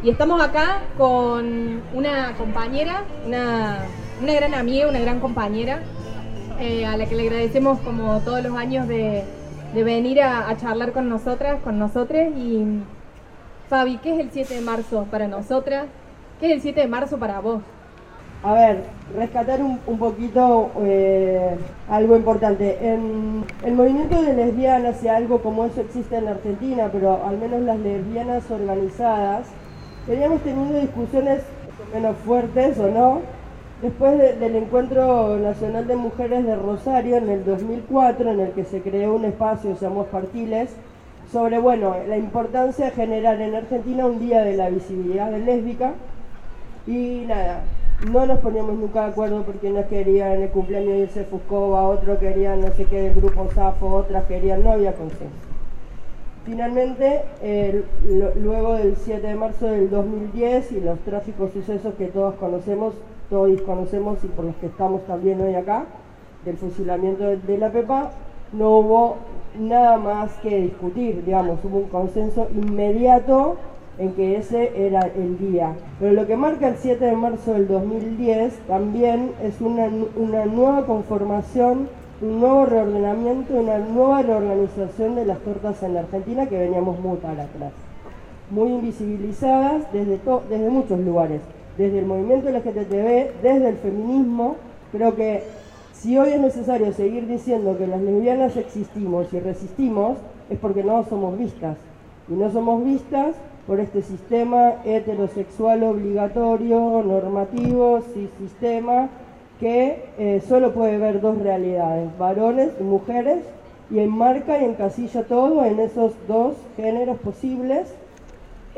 Y estamos acá con una compañera, una gran amiga, una gran compañera, a la que le agradecemos como todos los años de venir a charlar con nosotras, con nosotres. Y Fabi, ¿qué es el 7 de marzo para nosotras? ¿Qué es el 7 de marzo para vos? A ver, rescatar un poquito algo importante. El movimiento de lesbianas, y algo como eso existe en la Argentina, pero al menos las lesbianas organizadas, veníamos teniendo discusiones menos fuertes o no, después del Encuentro Nacional de Mujeres de Rosario en el 2004, en el que se creó un espacio, se llamó Espartiles, sobre, bueno, la importancia de generar en Argentina un día de la visibilidad lésbica. Y nada, no nos poníamos nunca de acuerdo porque unas querían el cumpleaños de Ilse Fuscova, otros querían no sé qué del grupo Safo, otras querían, no había consenso. Finalmente, luego del 7 de marzo del 2010 y los trágicos sucesos que todos conocemos y por los que estamos también hoy acá, del fusilamiento de la Pepa, no hubo nada más que discutir, digamos, hubo un consenso inmediato en que ese era el día. Pero lo que marca el 7 de marzo del 2010 también es una nueva conformación, un nuevo reordenamiento, una nueva reorganización de las tortas en la Argentina que veníamos muy para atrás, muy invisibilizadas desde muchos lugares, desde el movimiento LGTB, desde el feminismo. Creo que si hoy es necesario seguir diciendo que las lesbianas existimos y resistimos, es porque no somos vistas, y no somos vistas por este sistema heterosexual obligatorio, normativo, sistema, que solo puede ver dos realidades, varones y mujeres, y enmarca y encasilla todo en esos dos géneros posibles, y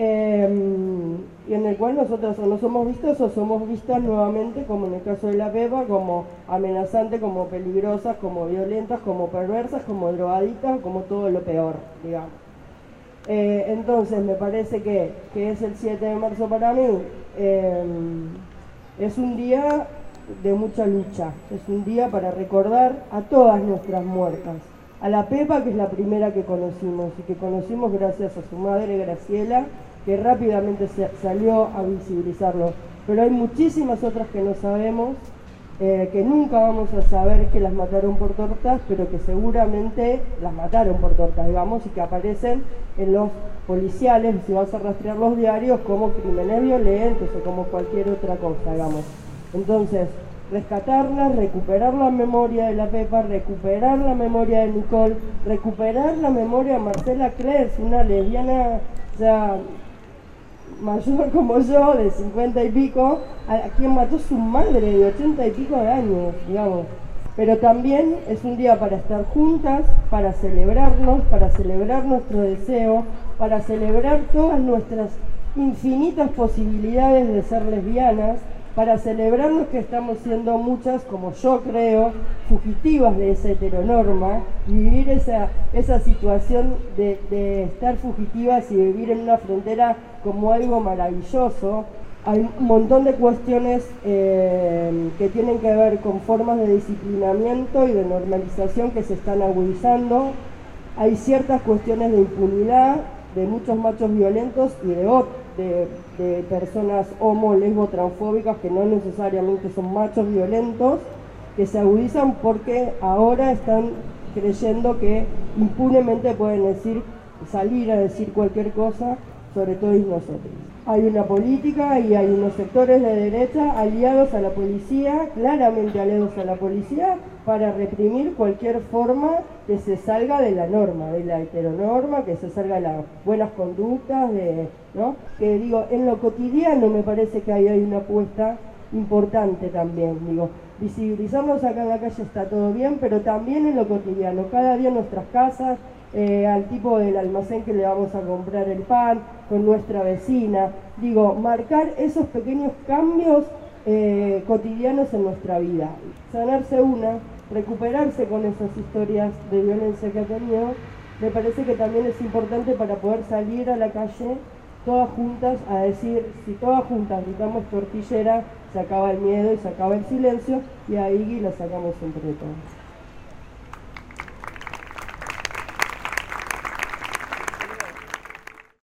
en el cual nosotros o no somos vistos o somos vistas nuevamente, como en el caso de la Pepa, como amenazantes, como peligrosas, como violentas, como perversas, como drogadictas, como todo lo peor, digamos. Entonces me parece que es el 7 de marzo para mí, es un día de mucha lucha, es un día para recordar a todas nuestras muertas, a la Pepa, que es la primera que conocimos y que conocimos gracias a su madre Graciela, que rápidamente salió a visibilizarlo, pero hay muchísimas otras que no sabemos, que nunca vamos a saber que las mataron por tortas, pero que seguramente las mataron por tortas, digamos, y que aparecen en los policiales, si vas a rastrear los diarios, como crímenes violentos o como cualquier otra cosa, digamos. Entonces, rescatarlas, recuperar la memoria de la Pepa, recuperar la memoria de Nicole, recuperar la memoria de Marcela Klerz, una lesbiana ya mayor como yo, de 50 y pico, a quien mató su madre de 80 y pico de años, digamos. Pero también es un día para estar juntas, para celebrarnos, para celebrar nuestro deseo, para celebrar todas nuestras infinitas posibilidades de ser lesbianas, para celebrarnos que estamos siendo muchas, como yo creo, fugitivas de esa heteronorma, y vivir esa situación de estar fugitivas y vivir en una frontera como algo maravilloso. Hay un montón de cuestiones que tienen que ver con formas de disciplinamiento y de normalización que se están agudizando. Hay ciertas cuestiones de impunidad de muchos machos violentos y de personas homo, lesbo, transfóbicas que no necesariamente son machos violentos, que se agudizan porque ahora están creyendo que impunemente pueden salir a decir cualquier cosa, sobre todo nosotros. Hay una política y hay unos sectores de derecha aliados a la policía, claramente aliados a la policía, para reprimir cualquier forma que se salga de la norma, de la heteronorma, que se salga de las buenas conductas, ¿no? Que digo, en lo cotidiano me parece que hay una apuesta importante también, digo, visibilizarnos acá en la calle está todo bien, pero también en lo cotidiano, cada día en nuestras casas, al tipo del almacén que le vamos a comprar el pan, con nuestra vecina, digo, marcar esos pequeños cambios cotidianos en nuestra vida, sanarse recuperarse con esas historias de violencia que ha tenido, me parece que también es importante para poder salir a la calle todas juntas a decir, si todas juntas gritamos tortillera, se acaba el miedo y se acaba el silencio, y ahí la sacamos entre todos.